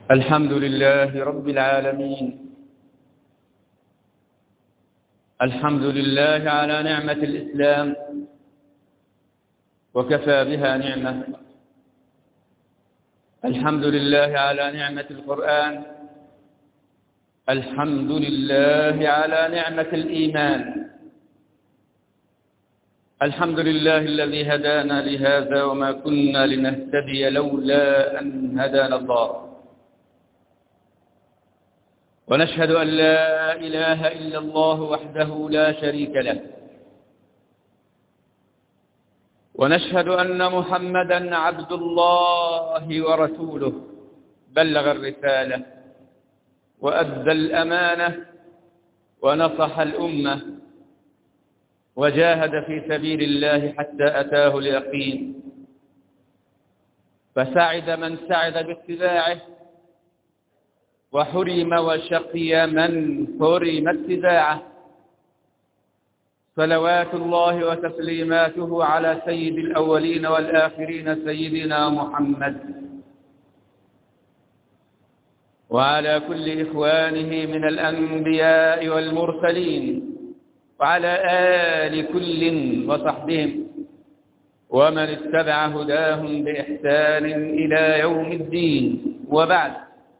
الحمد لله رب العالمين. الحمد لله على نعمة الإسلام وكفى بها نعمة. الحمد لله على نعمة القرآن. الحمد لله على نعمة الإيمان. الحمد لله الذي هدانا لهذا وما كنا لنهتدي لولا أن هدانا الله. ونشهد أن لا إله إلا الله وحده لا شريك له. ونشهد أن محمدًا عبد الله ورسوله، بلغ الرسالة وأدى الأمانة ونصح الأمة وجاهد في سبيل الله حتى أتاه اليقين. فسعد من سعد باتباعه، وحرم وشقي من حرم اتباعه. صلوات الله وتسليماته على سيد الأولين والآخرين سيدنا محمد، وعلى كل إخوانه من الأنبياء والمرسلين، وعلى آل كل وصحبهم ومن اتبع هداهم بإحسان إلى يوم الدين. وبعد،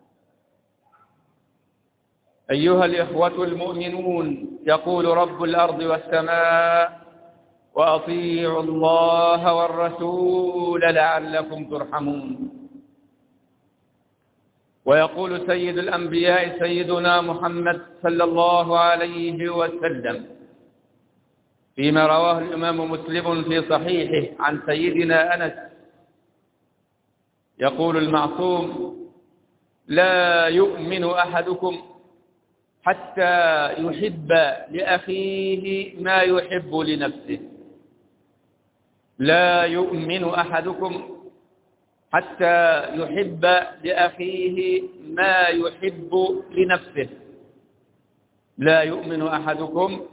أيها الإخوة المؤمنون، يقول رب الأرض والسماء: وأطيعوا الله والرسول لعلكم ترحمون. ويقول سيد الأنبياء سيدنا محمد صلى الله عليه وسلم فيما رواه الإمام مسلم في صحيحه عن سيدنا أنس، يقول المعصوم: لا يؤمن أحدكم حتى يحب لأخيه ما يحب لنفسه. لا يؤمن أحدكم حتى يحب لأخيه ما يحب لنفسه. لا يؤمن أحدكم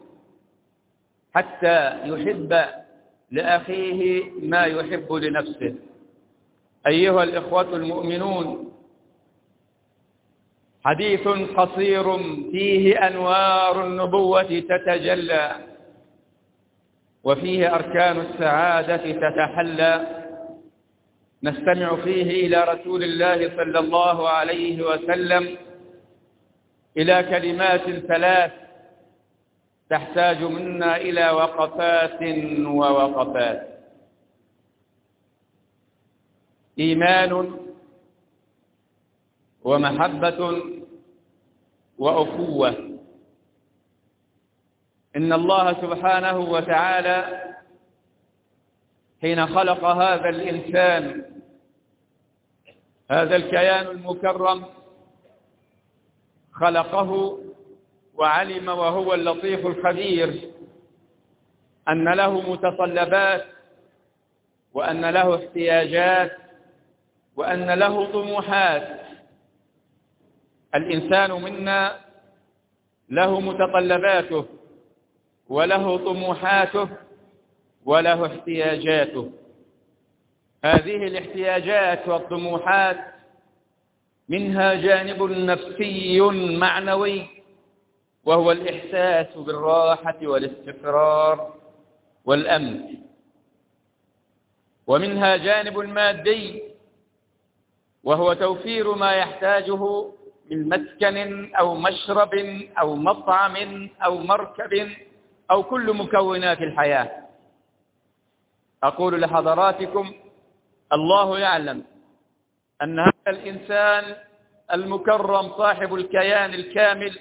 حتى يحب لأخيه ما يحب لنفسه. أيها الإخوة المؤمنون، حديث قصير فيه أنوار النبوة تتجلى، وفيه أركان السعادة تتحلى. نستمع فيه إلى رسول الله صلى الله عليه وسلم، إلى كلمات ثلاث تحتاج منا إلى وقفات ووقفات: إيمان، ومحبة، وأخوة. إن الله سبحانه وتعالى حين خلق هذا الإنسان، هذا الكيان المكرم، خلقه وعلم وهو اللطيف الخبير أن له متطلبات، وأن له احتياجات، وأن له طموحات. الإنسان منا له متطلباته، وله طموحاته، وله احتياجاته. هذه الاحتياجات والطموحات منها جانب نفسي معنوي، وهو الإحساس بالراحة والاستقرار والأمن. ومنها جانب مادي، وهو توفير ما يحتاجه من مسكن أو مشرب أو مطعم أو مركب أو كل مكونات الحياة. أقول لحضراتكم: الله يعلم أن هذا الإنسان المكرم صاحب الكيان الكامل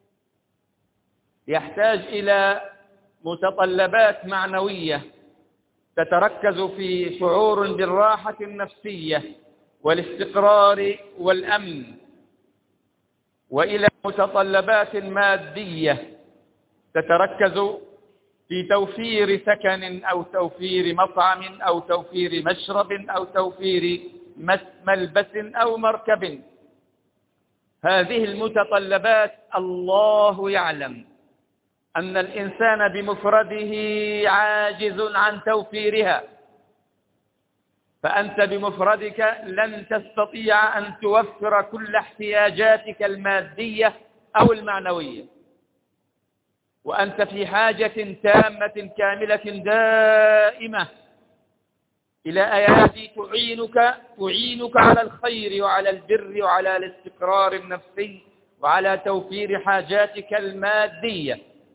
يحتاج إلى متطلبات معنوية تتركز في شعور بالراحة النفسية والاستقرار والأمن، وإلى متطلبات مادية تتركز في توفير سكن أو توفير مطعم أو توفير مشرب أو توفير ملبس أو مركب. هذه المتطلبات الله يعلم أن الإنسان بمفرده عاجز عن توفيرها، فأنت بمفردك لن تستطيع أن توفر كل احتياجاتك المادية أو المعنوية، وأنت في حاجة تامة كاملة دائمة إلى أيادي تعينك على الخير وعلى البر وعلى الاستقرار النفسي وعلى توفير حاجاتك المادية.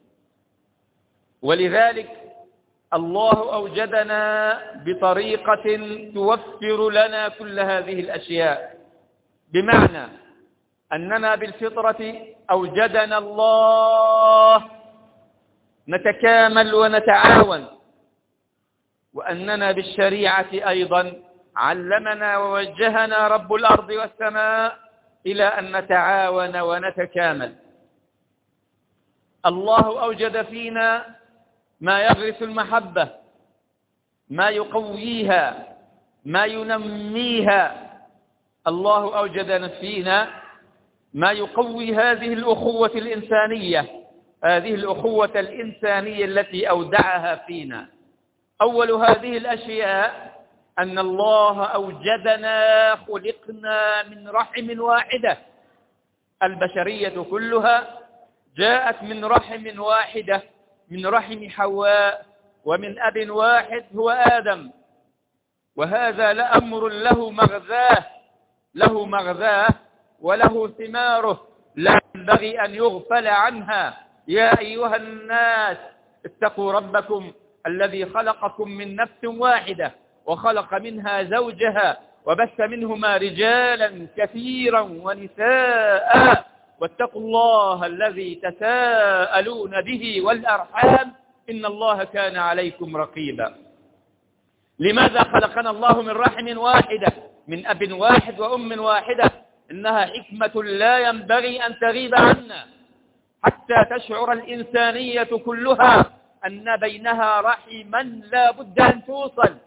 ولذلك الله أوجدنا بطريقة توفر لنا كل هذه الأشياء، بمعنى أننا بالفطرة أوجدنا الله نتكامل ونتعاون، وأننا بالشريعة أيضا علمنا ووجهنا رب الأرض والسماء إلى أن نتعاون ونتكامل. الله أوجد فينا ما يغرس المحبة، ما يقويها، ما ينميها. الله أوجد فينا ما يقوي هذه الأخوة الإنسانية، هذه الأخوة الإنسانية التي أودعها فينا. أول هذه الأشياء أن الله أوجدنا، خلقنا من رحم واحدة. البشرية كلها جاءت من رحم واحدة، من رحم حواء، ومن أب واحد هو آدم. وهذا لأمر له مغزاه وله ثماره، لا ينبغي أن يغفل عنها. يا أيها الناس اتقوا ربكم الذي خلقكم من نفس واحدة وخلق منها زوجها وبث منهما رجالا كثيرا ونساء، واتقوا الله الذي تساءلون به والأرحام إن الله كان عليكم رقيبا. لماذا خلقنا الله من رحم واحدة، من أب واحد وأم واحدة؟ إنها حكمة لا ينبغي أن تغيب عنا، حتى تشعر الإنسانية كلها أن بينها رحما لا بد أن توصل.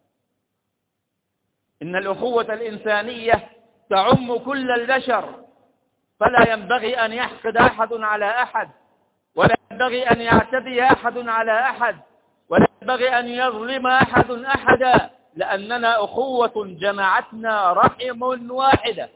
إن الأخوة الإنسانية تعم كل البشر، فلا ينبغي أن يحقد أحد على أحد، ولا ينبغي أن يعتدي أحد على أحد، ولا ينبغي أن يظلم أحد أحدا، لأننا أخوة جمعتنا رحم واحدة.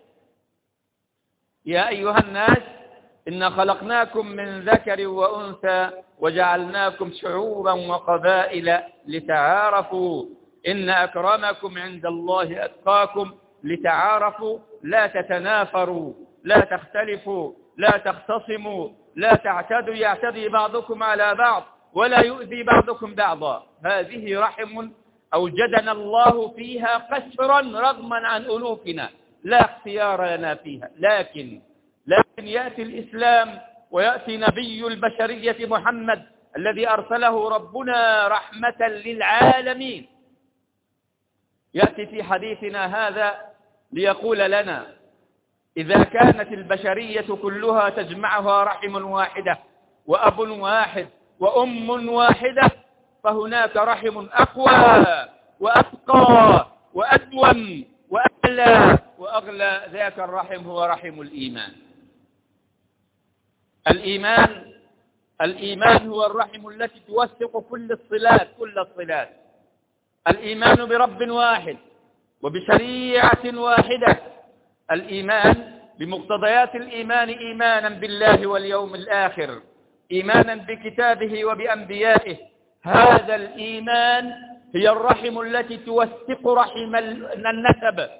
يا أيها الناس إن خلقناكم من ذكر وأنثى وجعلناكم شعوبا وقبائل لتعارفوا إن أكرمكم عند الله أتقاكم. لتعارفوا، لا تتنافروا، لا تختلفوا، لا تختصموا، لا تعتدوا يعتدي بعضكم على بعض ولا يؤذي بعضكم بعضا. هذه رحم أوجدنا الله فيها قسرا رغما عن أنوفنا، لا اختيار لنا فيها. لكن يأتي الإسلام ويأتي نبي البشرية محمد الذي أرسله ربنا رحمة للعالمين، يأتي في حديثنا هذا ليقول لنا: إذا كانت البشرية كلها تجمعها رحم واحدة وأب واحد وأم واحدة، فهناك رحم أقوى وأتقى وأدوم وأعلى وأغلى. ذاك الرحم هو رحم الإيمان. الإيمان هو الرحم التي توثق كل الصلات. الإيمان برب واحد وبشريعة واحدة. الإيمان بمقتضيات الإيمان: إيمانا بالله واليوم الآخر، إيمانا بكتابه وبأنبيائه. هذا الإيمان هي الرحم التي توثق رحم النسب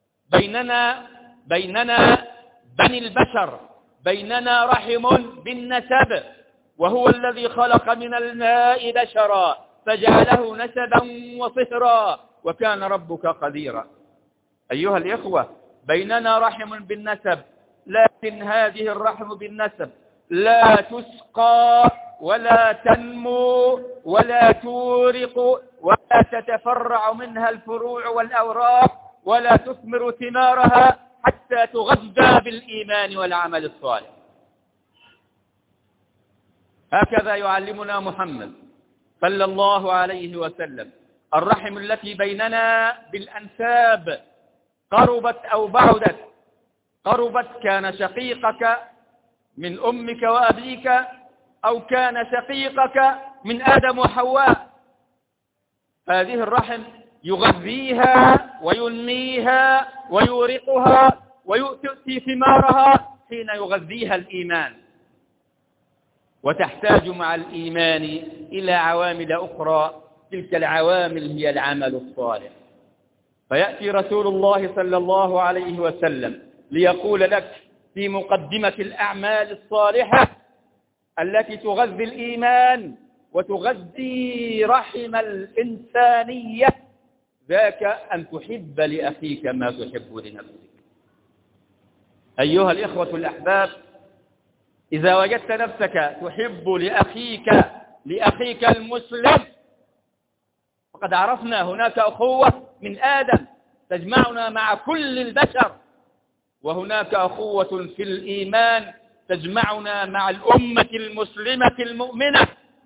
بيننا بني البشر، بيننا رحم بالنسب، وهو الذي خلق من الماء بشرا فجعله نسبا وصهرا وكان ربك قديرا. أيها الإخوة، بيننا رحم بالنسب، لكن هذه الرحم بالنسب لا تسقى ولا تنمو ولا تورق ولا تتفرع منها الفروع والأوراق ولا تثمر ثمارها حتى تغذى بالإيمان والعمل الصالح. هكذا يعلمنا محمد صلى الله عليه وسلم. الرحم التي بيننا بالأنساب، قربت أو بعدت، قربت كان شقيقك من أمك وأبيك، أو كان شقيقك من آدم وحواء. هذه الرحم يغذيها وينميها ويورقها ويؤتي ثمارها حين يغذيها الإيمان، وتحتاج مع الإيمان إلى عوامل أخرى، تلك العوامل هي العمل الصالح. فيأتي رسول الله صلى الله عليه وسلم ليقول لك في مقدمة الأعمال الصالحة التي تغذي الإيمان وتغذي رحم الإنسانية، ذاك أن تحب لأخيك ما تحب لنفسك. أيها الإخوة الأحباب، إذا وجدت نفسك تحب لأخيك المسلم، فقد عرفنا هناك أخوة من آدم تجمعنا مع كل البشر، وهناك أخوة في الإيمان تجمعنا مع الأمة المسلمة المؤمنة.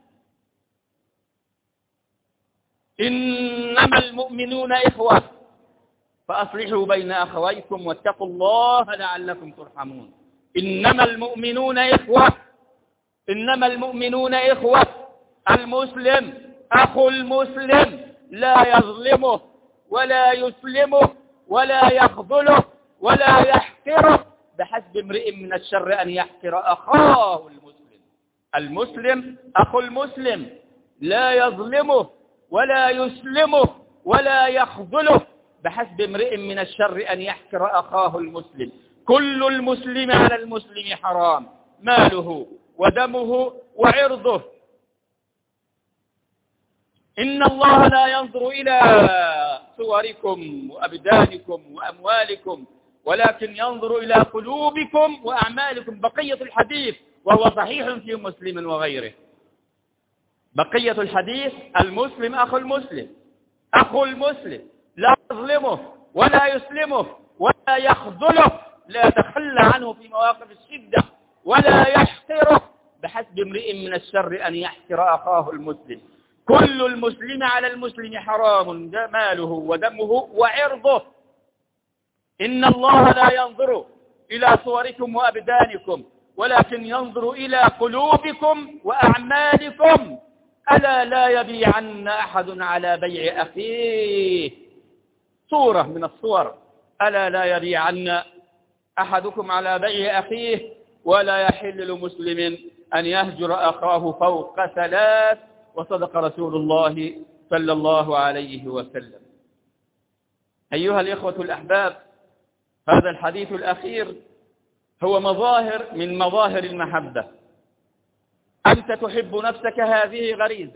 إنما المؤمنون إخوة فأصلحوا بين أخويكم واتقوا الله لعلكم ترحمون. إنما المؤمنون إخوة. المسلم أخو المسلم لا يظلمه ولا يسلمه ولا يخذله ولا يحقره، بحسب امرئ من الشر أن يحقر أخاه المسلم. المسلم أخو المسلم لا يظلمه ولا يسلمه ولا يخذله، بحسب امرئ من الشر أن يحقر أخاه المسلم. كل المسلم على المسلم حرام، ماله ودمه وعرضه. إن الله لا ينظر إلى صوركم وأبدانكم وأموالكم، ولكن ينظر إلى قلوبكم وأعمالكم. بقية الحديث وهو صحيح في مسلم وغيره. بقية الحديث: المسلم أخو المسلم لا يظلمه ولا يسلمه ولا يخذله، لا يتخلى عنه في مواقف الشدة ولا يحقره، بحسب امرئ من الشر أن يحقر أخاه المسلم. كل المسلم على المسلم حرام، ماله ودمه وعرضه. إن الله لا ينظر إلى صوركم وأبدانكم، ولكن ينظر إلى قلوبكم وأعمالكم. ألا لا يبيعن أحد على بيع أخيه. صورة من الصور: ألا لا يبيعن أحدكم على بيع أخيه، ولا يحل لمسلم أن يهجر أخاه فوق 3. وصدق رسول الله صلى الله عليه وسلم. أيها الإخوة الأحباب، هذا الحديث الأخير هو مظاهر من مظاهر المحبة. أنت تحب نفسك، هذه غريزة،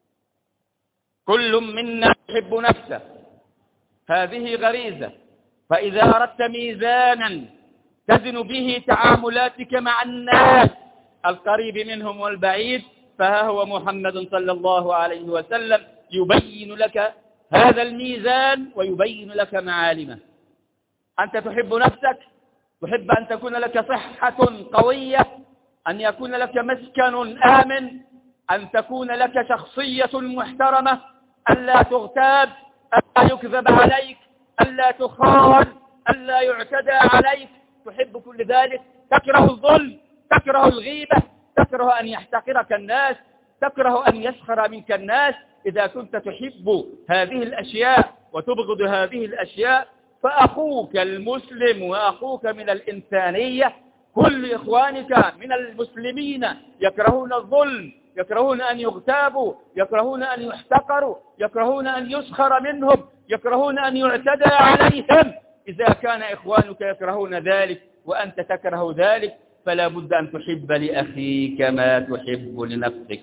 كل منا يحب نفسه، هذه غريزة. فإذا أردت ميزانا تزن به تعاملاتك مع الناس القريب منهم والبعيد، فها هو محمد صلى الله عليه وسلم يبين لك هذا الميزان ويبين لك معالمه. أنت تحب نفسك، تحب أن تكون لك صحة قوية، أن يكون لك مسكن آمن، أن تكون لك شخصية محترمة، ألا تغتاب، ألا يكذب عليك، ألا تخان، ألا يعتدى عليك. تحب كل ذلك. تكره الظلم، تكره الغيبة، تكره أن يحتقرك الناس، تكره أن يسخر منك الناس. إذا كنت تحب هذه الأشياء وتبغض هذه الأشياء، فأخوك المسلم وأخوك من الإنسانية، كل إخوانك من المسلمين يكرهون الظلم، يكرهون أن يغتابوا، يكرهون أن يحتقروا، يكرهون أن يسخر منهم، يكرهون أن يعتدى عليهم. إذا كان إخوانك يكرهون ذلك وأنت تكره ذلك، فلا بد أن تحب لأخيك ما تحب لنفسك.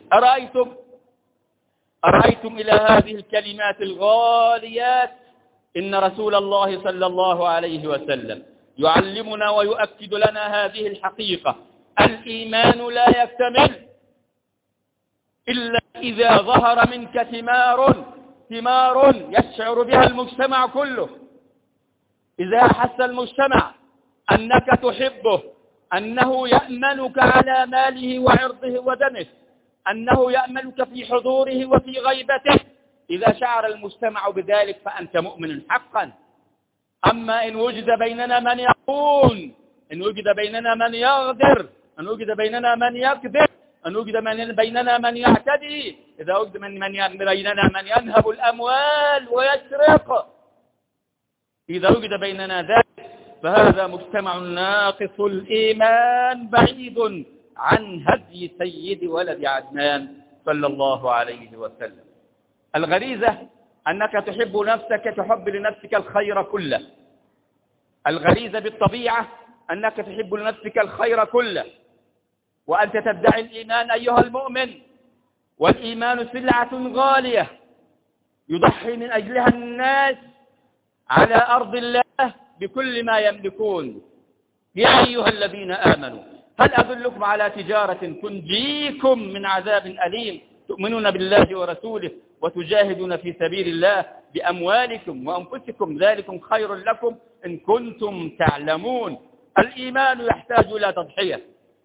أرأيتم إلى هذه الكلمات الغاليات؟ إن رسول الله صلى الله عليه وسلم يعلمنا ويؤكد لنا هذه الحقيقة: الإيمان لا يكتمل إلا إذا ظهر منك ثمار يشعر بها المجتمع كله. إذا أحس المجتمع أنك تحبه، أنه يأمنك على ماله وعرضه ودمه، أنه يأمنك في حضوره وفي غيبته، إذا شعر المجتمع بذلك فأنت مؤمن حقا. أما إن وجد بيننا من يخون، إن وجد بيننا من يغدر، إن وجد بيننا من يكذب، أن وجد بيننا من يعتدي، إذا وجد بيننا من ينهب الأموال ويسرق، إذا وجد بيننا ذلك فهذا مجتمع ناقص الإيمان بعيد عن هدي سيد ولد عدنان صلى الله عليه وسلم. الغريزة أنك تحب نفسك، تحب لنفسك الخير كله. الغريزة بالطبيعة أنك تحب لنفسك الخير كله، وأنت تدعي الإيمان أيها المؤمن، والإيمان سلعة غالية يضحي من أجلها الناس على أرض الله بكل ما يملكون. يا أيها الذين آمنوا هل أدلكم على تجارة تنجيكم من عذاب أليم تؤمنون بالله ورسوله وتجاهدون في سبيل الله بأموالكم وأنفسكم ذلكم خير لكم إن كنتم تعلمون. الإيمان يحتاج إلى تضحية،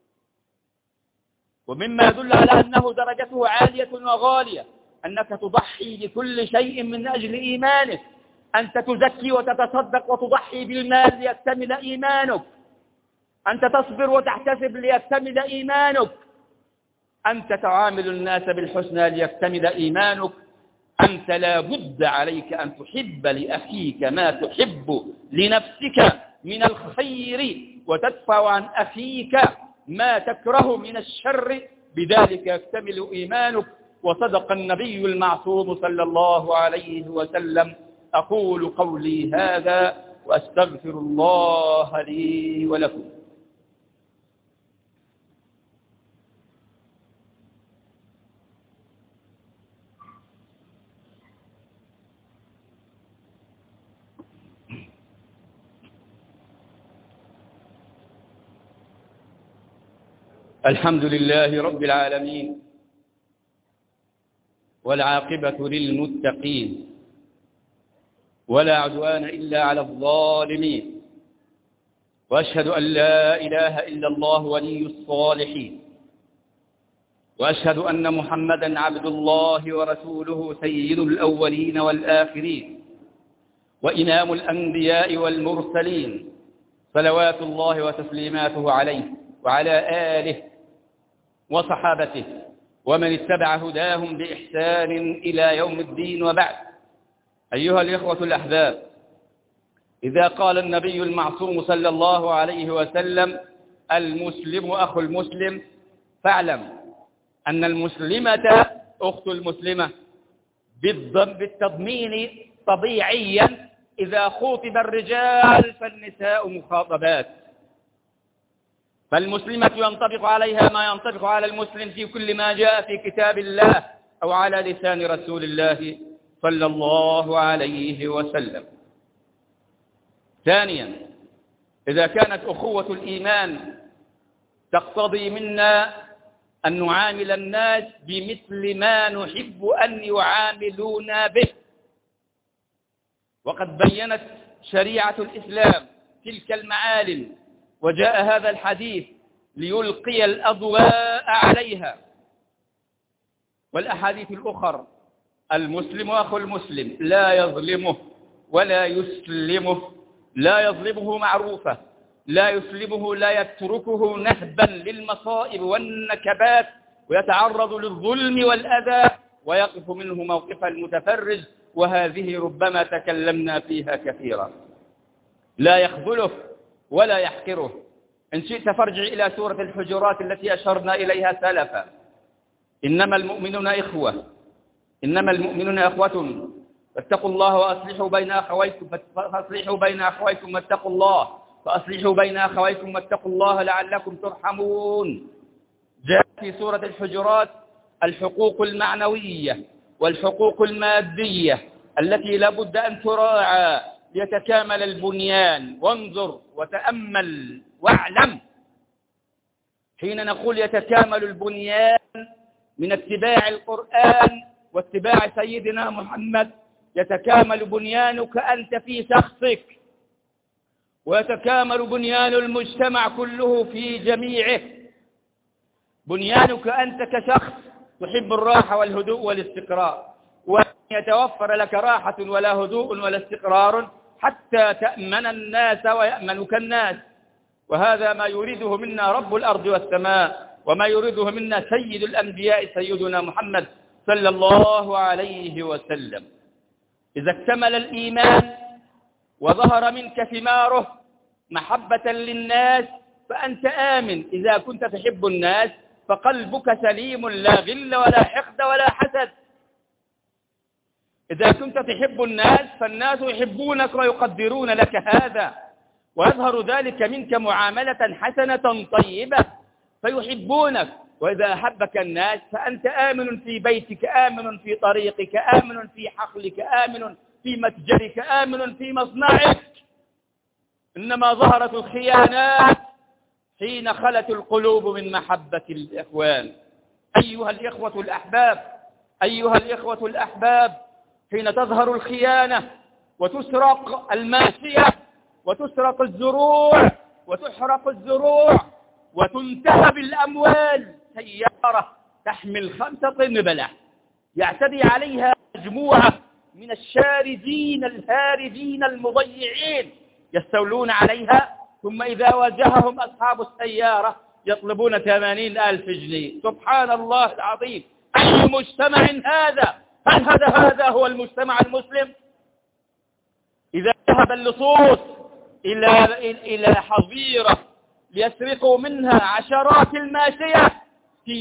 ومما يدل على أنه درجته عالية وغالية أنك تضحي بكل شيء من أجل إيمانك. أنت تزكي وتتصدق وتضحي بالمال ليكتمل إيمانك، أنت تصبر وتحتسب ليكتمل إيمانك، أنت تعامل الناس بالحسنى ليكتمل إيمانك. أنت لا بد عليك أن تحب لأخيك ما تحب لنفسك من الخير، وتدفع عن أخيك ما تكره من الشر، بذلك يكتمل إيمانك. وصدق النبي المعصوم صلى الله عليه وسلم. أقول قولي هذا وأستغفر الله لي ولكم. الحمد لله رب العالمين، والعاقبة للمتقين، ولا عدوان إلا على الظالمين، وأشهد أن لا إله إلا الله ولي الصالحين، وأشهد أن محمدا عبد الله ورسوله سيد الأولين والآخرين، وإمام الأنبياء والمرسلين، صلوات الله وتسليماته عليه وعلى آله وصحابته ومن اتبع هداهم بإحسان إلى يوم الدين. وبعد، أيها الإخوة الأحباب، إذا قال النبي المعصوم صلى الله عليه وسلم المسلم أخو المسلم، فاعلم أن المسلمة أخت المسلمة بالتضمين طبيعيا. إذا خوطب الرجال فالنساء مخاطبات، فالمسلمة ينطبق عليها ما ينطبق على المسلم في كل ما جاء في كتاب الله أو على لسان رسول الله صلى الله عليه وسلم. ثانيا، إذا كانت أخوة الإيمان تقتضي منا أن نعامل الناس بمثل ما نحب أن يعاملونا به، وقد بيّنت شريعة الإسلام تلك المعالم، وجاء هذا الحديث ليلقي الأضواء عليها. والأحاديث الأخرى المسلم أخو المسلم لا يظلمه ولا يسلمه، لا يظلمه معروفة، لا يسلمه، لا يتركه نهبا للمصائب والنكبات ويتعرض للظلم والأذى ويقف منه موقف المتفرج، وهذه ربما تكلمنا فيها كثيرا. لا يخذله ولا يحقره. إن شئت فارجع إلى سورة الحجرات التي أشرنا إليها سلفا. إنما المؤمنون إخوة، إنما المؤمنون إخوة فاتقوا الله وأصلحوا بين أخويكم، فأصلحوا بين أخويكم واتقوا الله، فأصلحوا بين أخويكم واتقوا الله لعلكم ترحمون. جاء في سورة الحجرات الحقوق المعنوية والحقوق المادية التي لا بد أن تراعى ليتكامل البنيان. وانظر وتأمل واعلم، حين نقول يتكامل البنيان من اتباع القرآن واتباع سيدنا محمد، يتكامل بنيانك أنت في شخصك، ويتكامل بنيان المجتمع كله في جميعه. بنيانك أنت كشخص تحب الراحة والهدوء والاستقرار، وأن يتوفر لك راحة ولا هدوء ولا استقرار حتى تأمن الناس ويأمنك الناس. وهذا ما يريده منا رب الأرض والسماء، وما يريده منا سيد الأنبياء سيدنا محمد صلى الله عليه وسلم. إذا اكتمل الإيمان وظهر منك ثماره محبة للناس فأنت آمن. إذا كنت تحب الناس فقلبك سليم، لا غل ولا حقد ولا حسد. إذا كنت تحب الناس فالناس يحبونك ويقدرون لك هذا، ويظهر ذلك منك معاملة حسنة طيبة فيحبونك. وإذا أحبك الناس فأنت آمن في بيتك، آمن في طريقك، آمن في حقلك، آمن في متجرك، آمن في مصنعك. إنما ظهرت الخيانات حين خلت القلوب من محبة الإخوان. أيها الإخوة الأحباب، أيها الإخوة الأحباب، حين تظهر الخيانة وتسرق الماشية وتسرق الزروع وتحرق الزروع وتنتهب الأموال، سيارة تحمل 5 طن بلح يعتدي عليها مجموعة من الشاردين الهاربين المضيعين يستولون عليها، ثم إذا واجههم أصحاب السيارة يطلبون 80,000 جنيه. سبحان الله العظيم، أي مجتمع هذا؟ هل هذا هو المجتمع المسلم؟ إذا ذهب اللصوص إلى حظيرة ليسرقوا منها عشرات الماشية في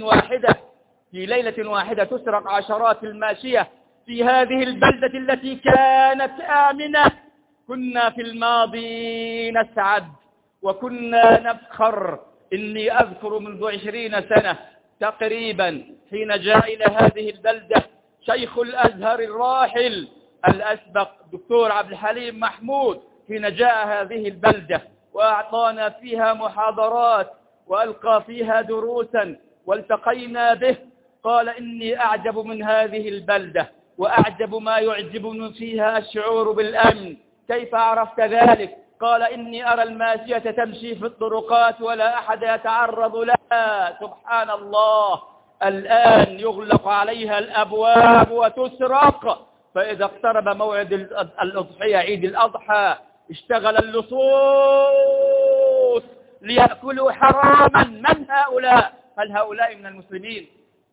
ليلة واحدة تسرق عشرات الماشية في هذه البلدة التي كانت آمنة. كنا في الماضي نسعد وكنا نفخر. إني أذكر منذ 20 سنة تقريبا حين جاء إلى هذه البلدة شيخ الأزهر الراحل الأسبق دكتور عبد الحليم محمود، حين جاء هذه البلدة وأعطانا فيها محاضرات وألقى فيها دروسا والتقينا به، قال إني أعجب من هذه البلدة وأعجب ما يعجبني فيها الشعور بالأمن. كيف عرفت ذلك؟ قال إني أرى الماشية تمشي في الطرقات ولا أحد يتعرض لها. سبحان الله، الآن يغلق عليها الأبواب وتسرق. فإذا اقترب موعد الأضحية عيد الأضحى اشتغل اللصوص ليأكلوا حراما. من هؤلاء؟ هل هؤلاء من المسلمين؟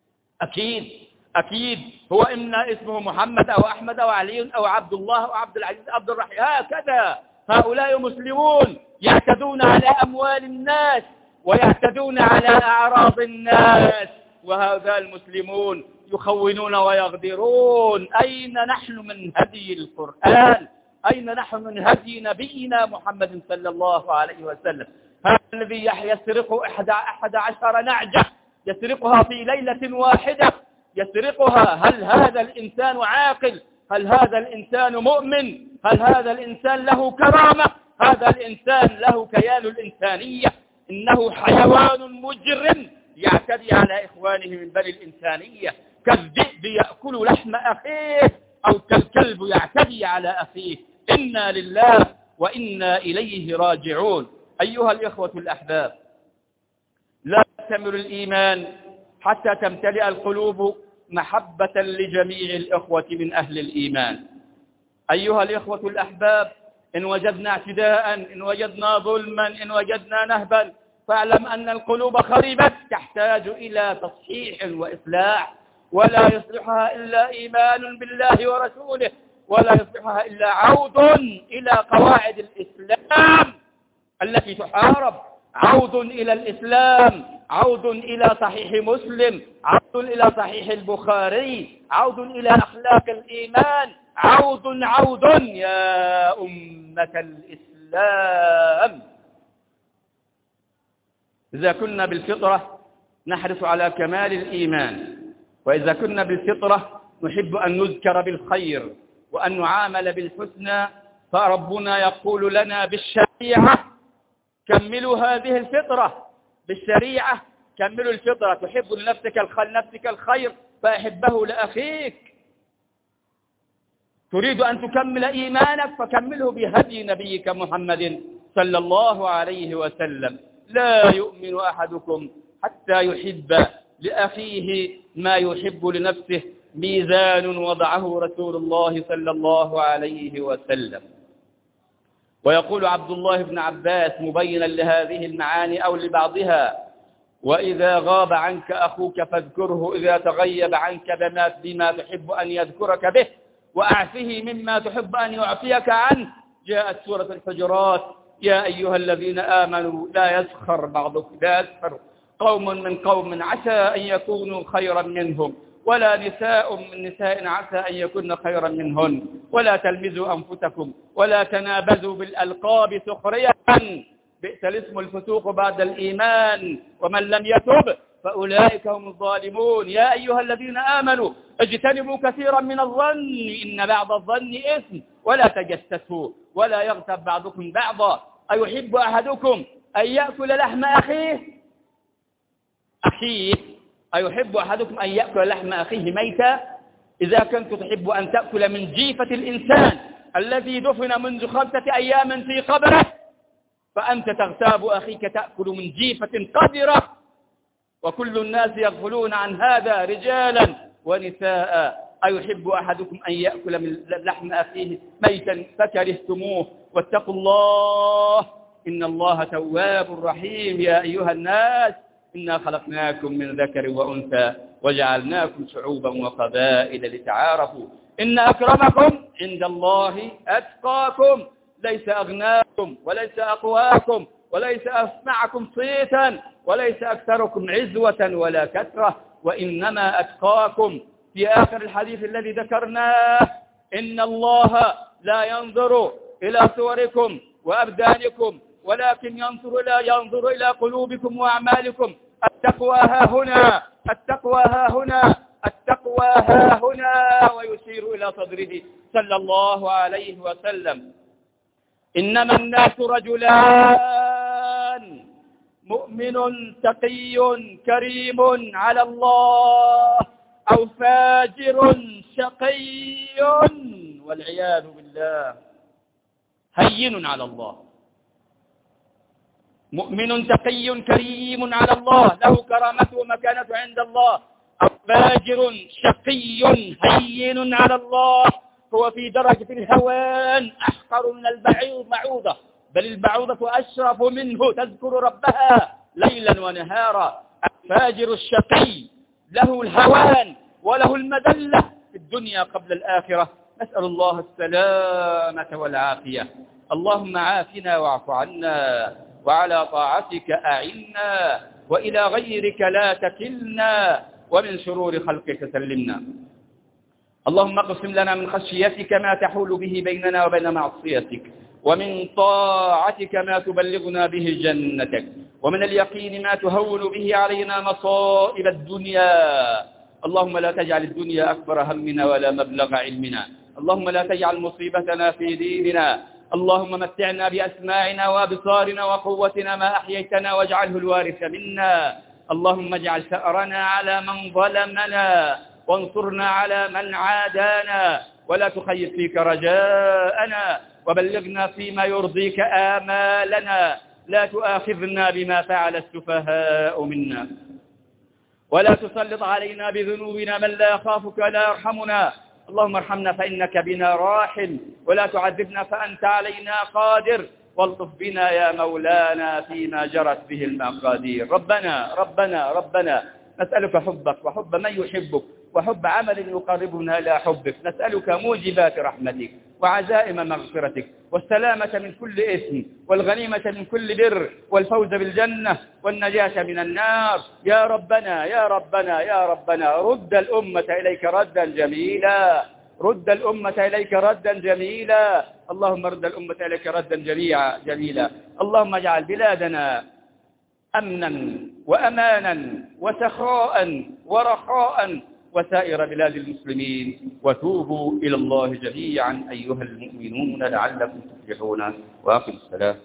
أكيد هو إما اسمه محمد أو أحمد أو علي أو عبد الله أو عبد العزيز عبد الرحيم، هكذا. هؤلاء مسلمون يعتدون على أموال الناس ويعتدون على أعراض الناس، وهؤلاء المسلمون يخونون ويغدرون. أين نحن من هدي القرآن؟ أين نحن من هدي نبينا محمد صلى الله عليه وسلم؟ هذا الذي يسرق 11 نعجة يسرقها في ليلة واحدة يسرقها. هل هذا الإنسان عاقل؟ هل هذا الإنسان مؤمن؟ هل هذا الإنسان له كرامة؟ هذا الإنسان له كيان الإنسانية؟ إنه حيوان مجرم يعتدي على إخوانه من بني الإنسانية، كالذئب يأكل لحم أخيه أو كالكلب يعتدي على أخيه. إنا لله وإنا إليه راجعون. أيها الإخوة الأحباب، لا يكتمل الإيمان حتى تمتلئ القلوب محبة لجميع الإخوة من أهل الإيمان. أيها الإخوة الأحباب، إن وجدنا اعتداء، إن وجدنا ظلما، إن وجدنا نهبا، فاعلم أن القلوب خربت تحتاج إلى تصحيح وإصلاح، ولا يصلحها إلا إيمان بالله ورسوله، ولا يصلحها إلا عود إلى قواعد الإسلام التي تحارب، عود إلى الإسلام، عود إلى صحيح مسلم، عود إلى صحيح البخاري، عود إلى أخلاق الإيمان، عود يا أمة الإسلام. إذا كنا بالفطرة نحرص على كمال الإيمان، وإذا كنا بالفطرة نحب أن نذكر بالخير وأن نعامل بالحسنى، فربنا يقول لنا بالشريعة كملوا هذه الفطرة. بالشريعة كملوا الفطرة. تحب لنفسك الخير فأحبه لأخيك. تريد أن تكمل إيمانك فكمله بهدي نبيك محمد صلى الله عليه وسلم. لا يؤمن أحدكم حتى يحب لأخيه ما يحب لنفسه. ميزان وضعه رسول الله صلى الله عليه وسلم. ويقول عبد الله بن عباس مبينا لهذه المعاني أو لبعضها: وإذا غاب عنك أخوك فاذكره إذا تغيب عنك بما تحب أن يذكرك به، وأعفه مما تحب أن يعفيك عنه. جاءت سورة الحجرات: يا أيها الذين آمنوا لا يسخر قوم من قوم عسى أن يكونوا خيرا منهم، ولا نساء من نساء عسى أن يكون خيرا منهن، ولا تلمزوا أنفسكم ولا تنابزوا بالألقاب سخريا، بئس الاسم الفسوق بعد الإيمان، ومن لم يتب فأولئك هم الظالمون. يا أيها الذين آمنوا اجتنبوا كثيرا من الظن إن بعض الظن إثم، ولا تجسسوا ولا يغتب بعضكم بعضا، أيحب أحدكم أن يأكل لحم أخيه أيحب أحدكم أن يأكل لحم أخيه ميتا؟ إذا كنت تحب أن تأكل من جيفة الإنسان الذي دفن منذ 5 أيام في قبره، فأنت تغتاب أخيك تأكل من جيفة قذرة، وكل الناس يغفلون عن هذا رجالا ونساء. أيحب أحدكم أن يأكل من لحم أخيه ميتا فكرهتموه، واتقوا الله إن الله تواب رحيم. يا أيها الناس إنا خلقناكم من ذكر وأنثى وجعلناكم شعوبا وقبائل لتعارفوا إن أكرمكم عند الله أتقاكم، ليس أغناكم وليس أقواكم وليس أسمعكم صيتا وليس أكثركم عزوة ولا كثرة، وإنما أتقاكم. في آخر الحديث الذي ذكرناه: إن الله لا ينظر إلى صوركم وأبدانكم ولكن ينظر إلى قلوبكم وأعمالكم. التقوى ها هنا، التقوى ها هنا، التقوى ها هنا، ويشير إلى صدره صلى الله عليه وسلم. إنما الناس رجلان: مؤمن تقي كريم على الله، أو فاجر شقي والعياذ بالله هين على الله. مؤمن تقي كريم على الله له كرامته ومكانته عند الله، أو فاجر شقي هين على الله هو في درجة الهوان أحقر من البعوضة، بل البعوضة أشرف منه تذكر ربها ليلا ونهارا. الفاجر الشقي له الهوان وله المذلة في الدنيا قبل الآخرة. نسأل الله السلامة والعافية. اللهم عافنا واعف عنا، وعلى طاعتك أعنا، وإلى غيرك لا تكلنا، ومن شرور خلقك سلمنا. اللهم اقسم لنا من خشيتك ما تحول به بيننا وبين معصيتك، ومن طاعتك ما تبلغنا به جنتك، ومن اليقين ما تهون به علينا مصائب الدنيا. اللهم لا تجعل الدنيا أكبر همنا ولا مبلغ علمنا. اللهم لا تجعل مصيبتنا في ديننا. اللهم متعنا بأسماعنا وأبصارنا وقوتنا ما أحييتنا واجعله الوارث منا. اللهم اجعل ثأرنا على من ظلمنا، وانصرنا على من عادانا، ولا تخيب فيك رجاءنا، وبلغنا فيما يرضيك آمالنا. لا تؤاخذنا بما فعل السفهاء منا، ولا تسلط علينا بذنوبنا من لا يخافك ولا يرحمنا. اللهم ارحمنا فإنك بنا راحم، ولا تعذبنا فأنت علينا قادر، والطف بنا يا مولانا فيما جرت به المقادير. ربنا نسألك حبك وحب من يحبك، وحب عمل يقربنا إلى حبك. نسألك موجبات رحمتك وعزائم مغفرتك، والسلامة من كل إثم، والغنيمة من كل بر، والفوز بالجنة، والنجاة من النار. يا ربنا يا ربنا يا ربنا، رد الأمة إليك ردا جميلا، رد الأمة إليك ردا جميلا. اللهم رد الأمة إليك ردا جميلا. اللهم اجعل بلادنا أمنا وأمانا وسخاء ورخاء وسائر بلاد المسلمين، وتوبوا إلى الله جميعا أيها المؤمنون لعلكم تفلحون. وأقم السلام.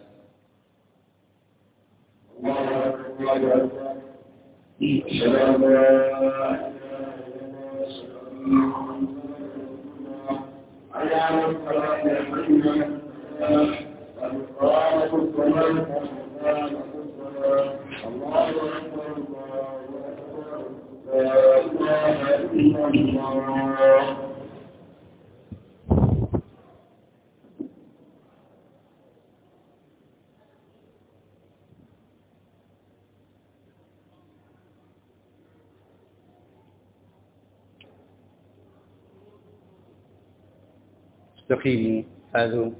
استقيموا. هذا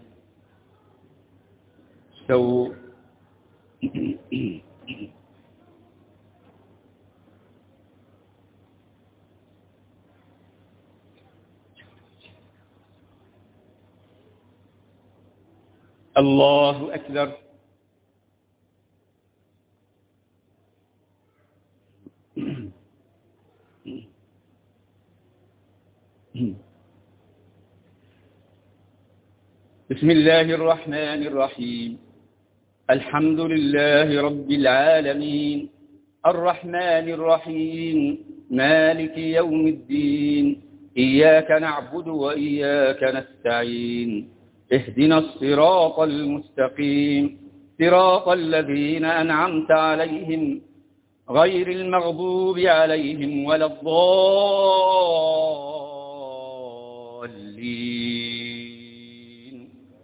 استووا. الله أكبر. بسم الله الرحمن الرحيم. الحمد لله رب العالمين الرحمن الرحيم مالك يوم الدين إياك نعبد وإياك نستعين اهدنا الصراط المستقيم صراط الذين أنعمت عليهم غير المغضوب عليهم ولا الضالين.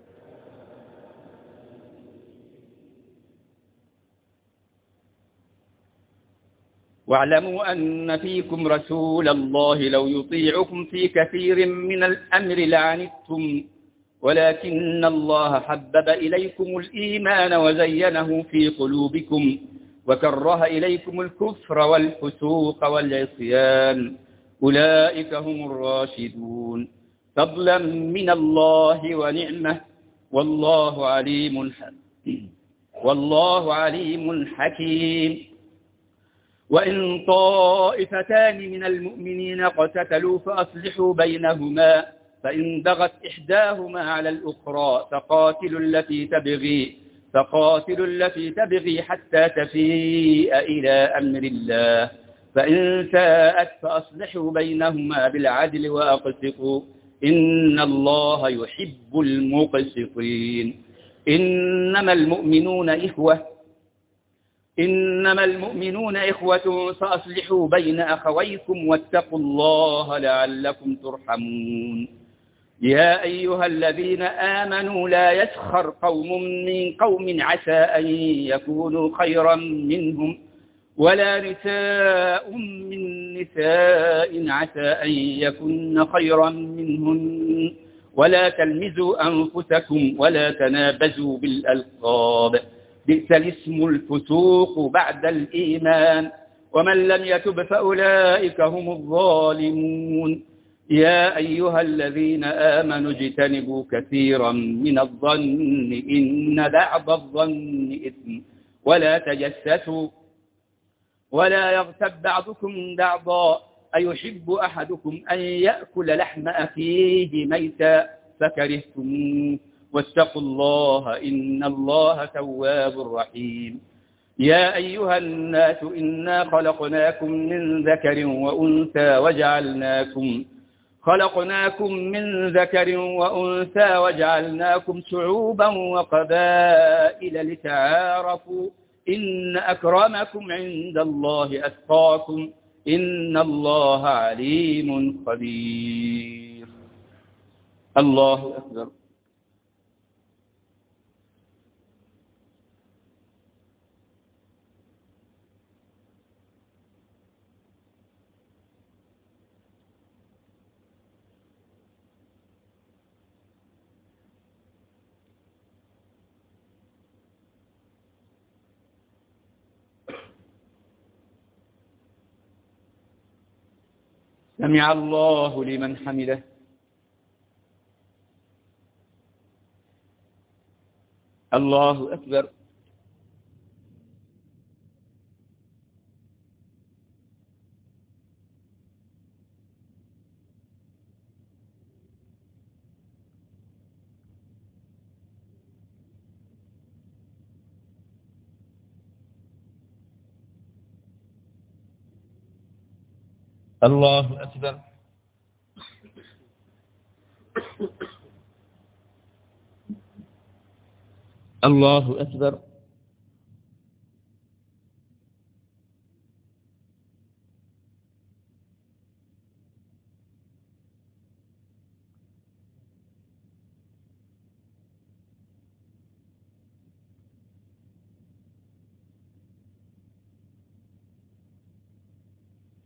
واعلموا أن فيكم رسول الله لو يطيعكم في كثير من الأمر لعنتم ولكن الله حبب إليكم الإيمان وزينه في قلوبكم وكره إليكم الكفر والفسوق والعصيان أولئك هم الراشدون فضلا من الله ونعمة والله عليم حكيم. وإن طائفتان من المؤمنين اقتتلوا فأصلحوا بينهما فإن بغت إحداهما على الأخرى فقاتلوا التي تبغي حتى تفيء إلى أمر الله فإن فاءت فأصلحوا بينهما بالعدل وأقسطوا إن الله يحب المقسطين. إنما المؤمنون إخوة فأصلحوا بين أخويكم واتقوا الله لعلكم ترحمون. يا أيها الذين آمنوا لا يسخر قوم من قوم عسى أن يكونوا خيرا منهم ولا نساء من نساء عسى أن يكن خيرا منهن ولا تلمزوا أنفسكم ولا تنابزوا بالألقاب بئس الاسم الفسوق بعد الإيمان ومن لم يتب فأولئك هم الظالمون. يا أيها الذين آمنوا اجتنبوا كثيرا من الظن إن بعض الظن إثم ولا تجسسوا ولا يغتب بعضكم بعضا أيحب أحدكم أن يأكل لحم أخيه ميتا فكرهتموه واتقوا الله إن الله تواب رحيم. يا أيها الناس إنا خلقناكم من ذكر وأنثى وجعلناكم شعوبا وقبائل لتعارفوا إن أكرمكم عند الله أتقاكم إن الله عليم خبير. الله أكبر. سمع الله لمن حمده. الله أكبر. الله أكبر. الله أكبر.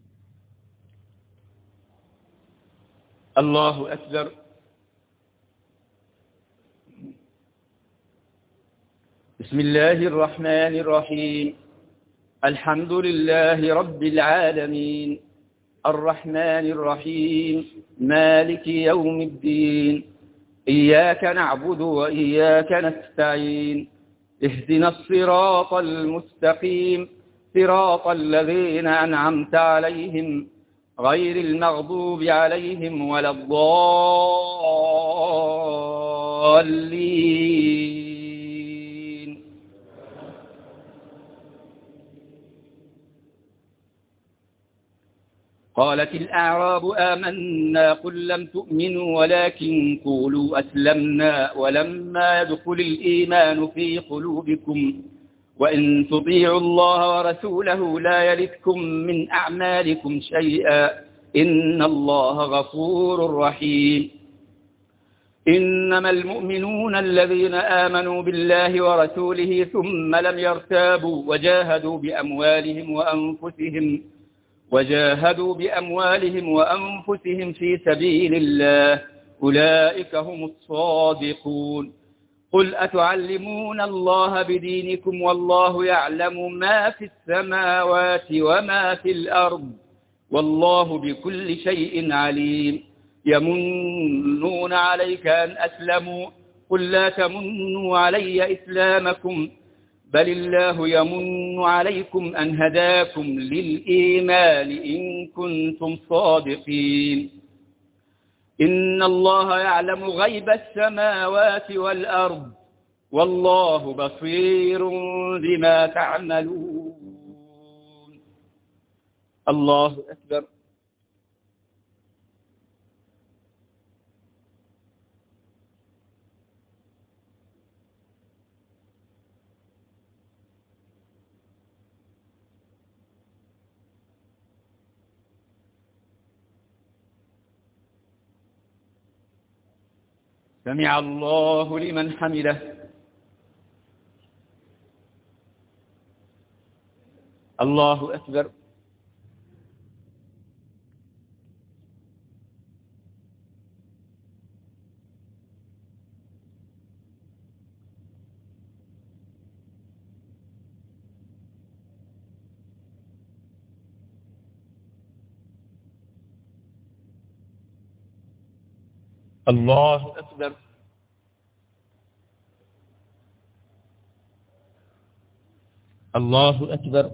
الله أكبر. بسم الله الرحمن الرحيم. الحمد لله رب العالمين، الرحمن الرحيم، مالك يوم الدين. إياك نعبد وإياك نستعين، اهدنا الصراط المستقيم، صراط الذين أنعمت عليهم غير المغضوب عليهم ولا الضالين. قالت الأعراب آمنا قل لم تؤمنوا ولكن قولوا أسلمنا ولما يدخل الإيمان في قلوبكم وإن تطيعوا الله ورسوله لا يلتكم من أعمالكم شيئا إن الله غفور رحيم. إنما المؤمنون الذين آمنوا بالله ورسوله ثم لم يرتابوا وجاهدوا بأموالهم وأنفسهم في سبيل الله، أولئك هم الصادقون. قل أتعلمون الله بدينكم والله يعلم ما في السماوات وما في الأرض والله بكل شيء عليم. يمنون عليك أن أسلموا قل لا تمنوا علي إسلامكم بل الله يمن عليكم أن هداكم للإيمان إن كنتم صادقين. إن الله يعلم غيب السماوات والأرض والله بصير بما تعملون. الله أكبر. سمع الله لمن حمده. الله أكبر. الله أكبر. الله أكبر.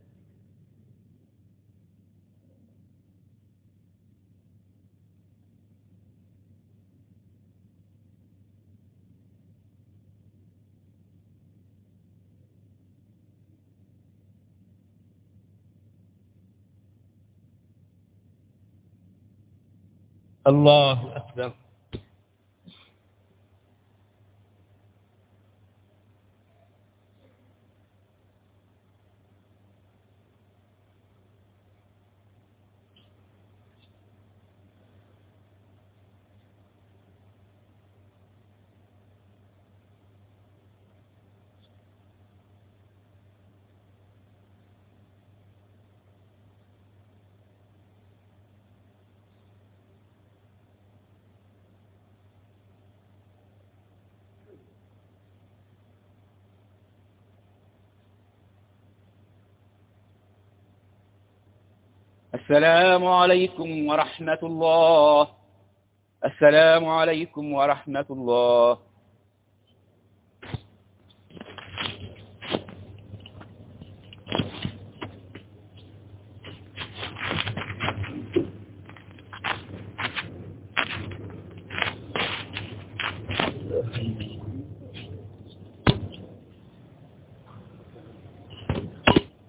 الله أكبر. السلام عليكم ورحمة الله. السلام عليكم ورحمة الله.